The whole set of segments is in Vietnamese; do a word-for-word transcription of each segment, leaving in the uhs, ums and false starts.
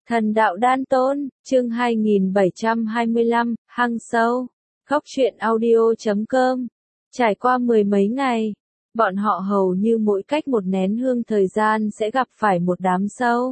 Thần đạo đan tôn, chương hai nghìn bảy trăm hai mươi lăm, hang sâu. Góc truyện audio chấm com. Trải qua mười mấy ngày, bọn họ hầu như mỗi cách một nén hương thời gian sẽ gặp phải một đám sâu.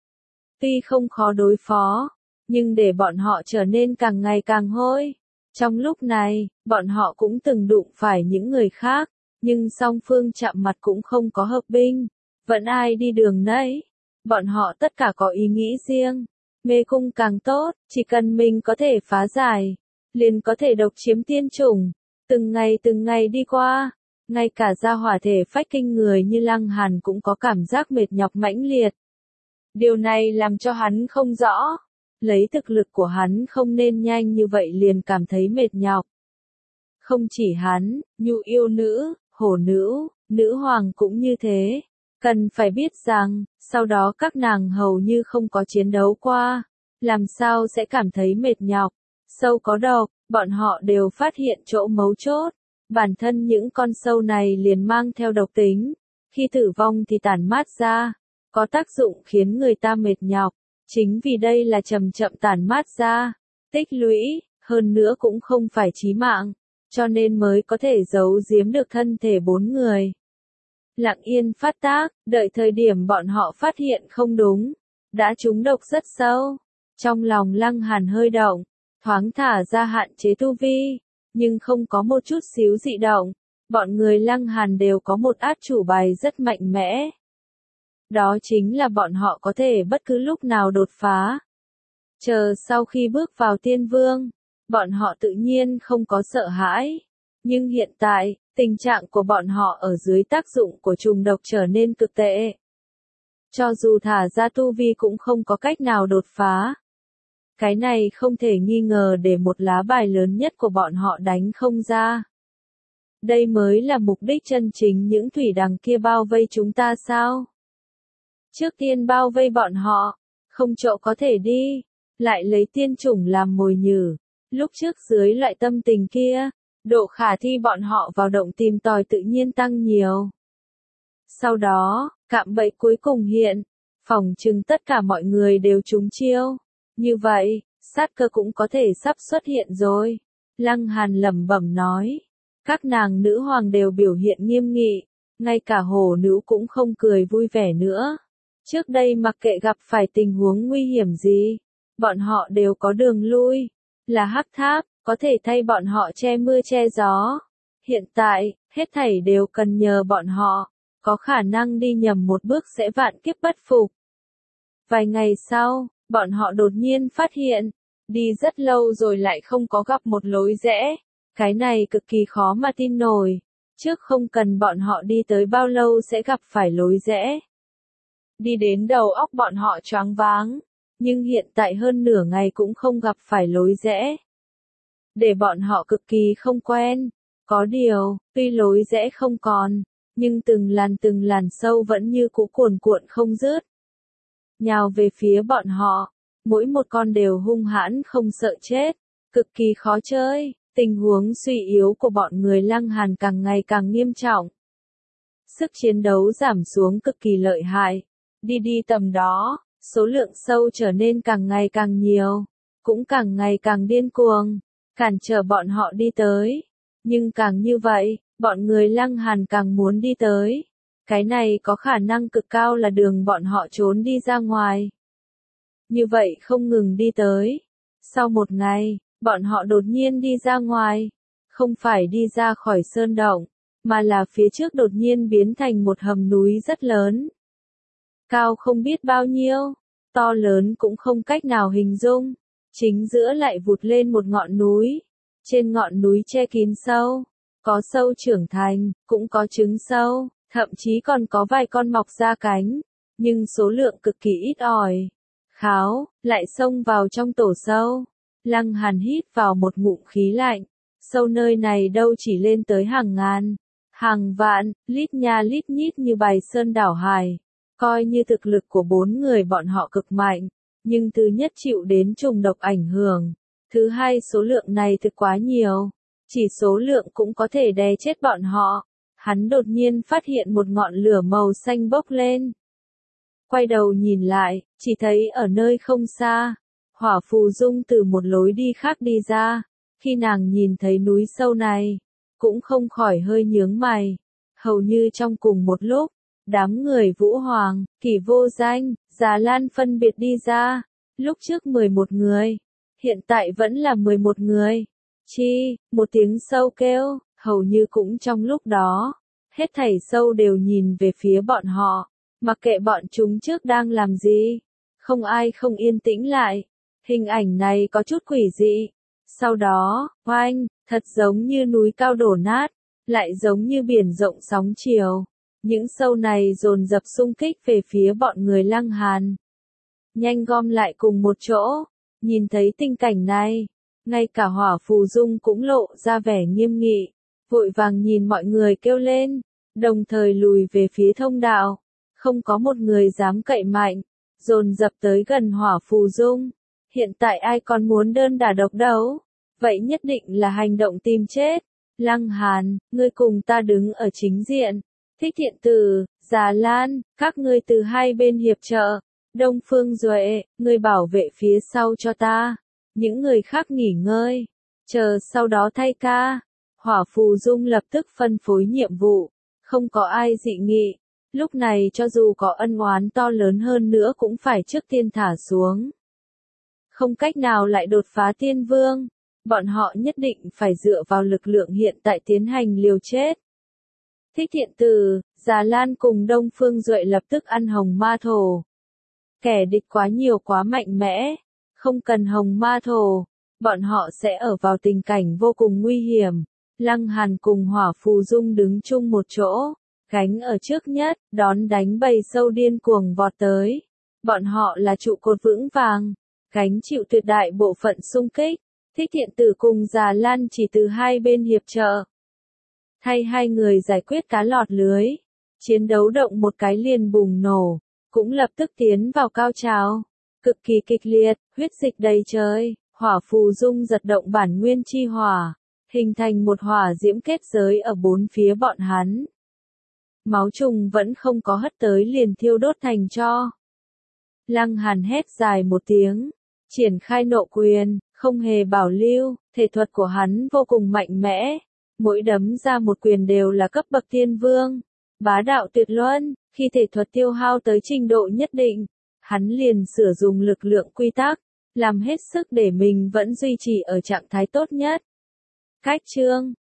Tuy không khó đối phó, nhưng để bọn họ trở nên càng ngày càng hôi. Trong lúc này, bọn họ cũng từng đụng phải những người khác, nhưng song phương chạm mặt cũng không có hợp binh, vẫn ai đi đường nấy. Bọn họ tất cả có ý nghĩ riêng, mê cung càng tốt, chỉ cần mình có thể phá giải, liền có thể độc chiếm tiên chủng. Từng ngày từng ngày đi qua, ngay cả gia hỏa thể phách kinh người như Lăng Hàn cũng có cảm giác mệt nhọc mãnh liệt. Điều này làm cho hắn không rõ, lấy thực lực của hắn không nên nhanh như vậy liền cảm thấy mệt nhọc. Không chỉ hắn, Nhu yêu nữ, hổ nữ, nữ hoàng cũng như thế. Cần phải biết rằng, sau đó các nàng hầu như không có chiến đấu qua, làm sao sẽ cảm thấy mệt nhọc. Sâu có độc, bọn họ đều phát hiện chỗ mấu chốt. Bản thân những con sâu này liền mang theo độc tính, khi tử vong thì tản mát ra, có tác dụng khiến người ta mệt nhọc. Chính vì đây là chậm chậm tản mát ra, tích lũy, hơn nữa cũng không phải chí mạng, cho nên mới có thể giấu giếm được thân thể bốn người. Lặng yên phát tác, đợi thời điểm bọn họ phát hiện không đúng, đã trúng độc rất sâu. Trong lòng Lăng Hàn hơi động, thoáng thả ra hạn chế tu vi, nhưng không có một chút xíu dị động. Bọn người Lăng Hàn đều có một át chủ bài rất mạnh mẽ. Đó chính là bọn họ có thể bất cứ lúc nào đột phá. Chờ sau khi bước vào tiên vương, bọn họ tự nhiên không có sợ hãi. Nhưng hiện tại, tình trạng của bọn họ ở dưới tác dụng của trùng độc trở nên cực tệ. Cho dù thả ra tu vi cũng không có cách nào đột phá. Cái này không thể nghi ngờ để một lá bài lớn nhất của bọn họ đánh không ra. Đây mới là mục đích chân chính những thủy đằng kia bao vây chúng ta sao? Trước tiên bao vây bọn họ, không chỗ có thể đi, lại lấy tiên chủng làm mồi nhử. Lúc trước dưới loại tâm tình kia, độ khả thi bọn họ vào động tìm tòi tự nhiên tăng nhiều. Sau đó, cạm bẫy cuối cùng hiện, phỏng chừng tất cả mọi người đều trúng chiêu. Như vậy, sát cơ cũng có thể sắp xuất hiện rồi. Lăng Hàn lẩm bẩm nói. Các nàng nữ hoàng đều biểu hiện nghiêm nghị, ngay cả hổ nữ cũng không cười vui vẻ nữa. Trước đây mặc kệ gặp phải tình huống nguy hiểm gì, bọn họ đều có đường lui, là hắc tháp, có thể thay bọn họ che mưa che gió. Hiện tại, hết thảy đều cần nhờ bọn họ, có khả năng đi nhầm một bước sẽ vạn kiếp bất phục. Vài ngày sau, bọn họ đột nhiên phát hiện, đi rất lâu rồi lại không có gặp một lối rẽ. Cái này cực kỳ khó mà tin nổi, trước không cần bọn họ đi tới bao lâu sẽ gặp phải lối rẽ. Đi đến đầu óc bọn họ choáng váng, nhưng hiện tại hơn nửa ngày cũng không gặp phải lối rẽ. Để bọn họ cực kỳ không quen, có điều, tuy lối rẽ không còn, nhưng từng làn từng làn sâu vẫn như cũ cuồn cuộn không dứt. Nhào về phía bọn họ, mỗi một con đều hung hãn không sợ chết, cực kỳ khó chơi, tình huống suy yếu của bọn người Lăng Hàn càng ngày càng nghiêm trọng. Sức chiến đấu giảm xuống cực kỳ lợi hại, đi đi tầm đó, số lượng sâu trở nên càng ngày càng nhiều, cũng càng ngày càng điên cuồng, cản trở bọn họ đi tới. Nhưng càng như vậy, bọn người Lăng Hàn càng muốn đi tới. Cái này có khả năng cực cao là đường bọn họ trốn đi ra ngoài. Như vậy không ngừng đi tới. Sau một ngày, bọn họ đột nhiên đi ra ngoài. Không phải đi ra khỏi sơn động, mà là phía trước đột nhiên biến thành một hầm núi rất lớn. Cao không biết bao nhiêu, to lớn cũng không cách nào hình dung. Chính giữa lại vụt lên một ngọn núi. Trên ngọn núi che kín sâu. Có sâu trưởng thành, cũng có trứng sâu, thậm chí còn có vài con mọc ra cánh. Nhưng số lượng cực kỳ ít ỏi. Kháo, lại xông vào trong tổ sâu. Lăng Hàn hít vào một ngụm khí lạnh. Sâu nơi này đâu chỉ lên tới hàng ngàn, hàng vạn, lít nha lít nhít như bài sơn đảo hải. Coi như thực lực của bốn người bọn họ cực mạnh, nhưng thứ nhất chịu đến trùng độc ảnh hưởng. Thứ hai số lượng này thực quá nhiều, chỉ số lượng cũng có thể đè chết bọn họ. Hắn đột nhiên phát hiện một ngọn lửa màu xanh bốc lên. Quay đầu nhìn lại, chỉ thấy ở nơi không xa, Hỏa Phù Dung từ một lối đi khác đi ra. Khi nàng nhìn thấy núi sâu này, cũng không khỏi hơi nhướng mày. Hầu như trong cùng một lúc, đám người Vũ Hoàng, Kỷ Vô Danh, Già Lan phân biệt đi ra. Lúc trước mười một người, hiện tại vẫn là mười một người. Chi, một tiếng sâu kêu, hầu như cũng trong lúc đó, hết thảy sâu đều nhìn về phía bọn họ, mặc kệ bọn chúng trước đang làm gì. Không ai không yên tĩnh lại. Hình ảnh này có chút quỷ dị. Sau đó, oanh, thật giống như núi cao đổ nát, lại giống như biển rộng sóng chiều. Những sâu này dồn dập xung kích về phía bọn người Lăng Hàn. Nhanh gom lại cùng một chỗ, nhìn thấy tình cảnh này, ngay cả Hỏa Phù Dung cũng lộ ra vẻ nghiêm nghị, vội vàng nhìn mọi người kêu lên, đồng thời lùi về phía thông đạo. Không có một người dám cậy mạnh, dồn dập tới gần Hỏa Phù Dung. Hiện tại ai còn muốn đơn đả độc đấu, vậy nhất định là hành động tìm chết. Lăng Hàn, ngươi cùng ta đứng ở chính diện. Thích Thiện Tử, Già Lan, các ngươi từ hai bên hiệp trợ. Đông Phương Duệ, ngươi bảo vệ phía sau cho ta. Những người khác nghỉ ngơi, chờ sau đó thay ca. Hỏa Phù Dung lập tức phân phối nhiệm vụ, không có ai dị nghị. Lúc này cho dù có ân oán to lớn hơn nữa cũng phải trước tiên thả xuống. Không cách nào lại đột phá tiên vương, bọn họ nhất định phải dựa vào lực lượng hiện tại tiến hành liều chết. Thích Thiện Tử, Già Lan cùng Đông Phương Duệ lập tức ăn hồng ma thổ. Kẻ địch quá nhiều quá mạnh mẽ, không cần hồng ma thổ, bọn họ sẽ ở vào tình cảnh vô cùng nguy hiểm. Lăng Hàn cùng Hỏa Phù Dung đứng chung một chỗ, gánh ở trước nhất, đón đánh bầy sâu điên cuồng vọt tới. Bọn họ là trụ cột vững vàng, gánh chịu tuyệt đại bộ phận xung kích. Thích Thiện Tử cùng Già Lan chỉ từ hai bên hiệp trợ, thay hai người giải quyết cá lọt lưới. Chiến đấu động một cái liền bùng nổ, cũng lập tức tiến vào cao trào, cực kỳ kịch liệt, huyết dịch đầy trời. Hỏa Phù Dung giật động bản nguyên chi hỏa, hình thành một hỏa diễm kết giới ở bốn phía bọn hắn. Máu trùng vẫn không có hất tới liền thiêu đốt thành tro. Lăng Hàn hét dài một tiếng, triển khai nộ quyền, không hề bảo lưu, thể thuật của hắn vô cùng mạnh mẽ. Mỗi đấm ra một quyền đều là cấp bậc tiên vương, bá đạo tuyệt luân. Khi thể thuật tiêu hao tới trình độ nhất định, hắn liền sử dụng lực lượng quy tắc, làm hết sức để mình vẫn duy trì ở trạng thái tốt nhất. Cách chương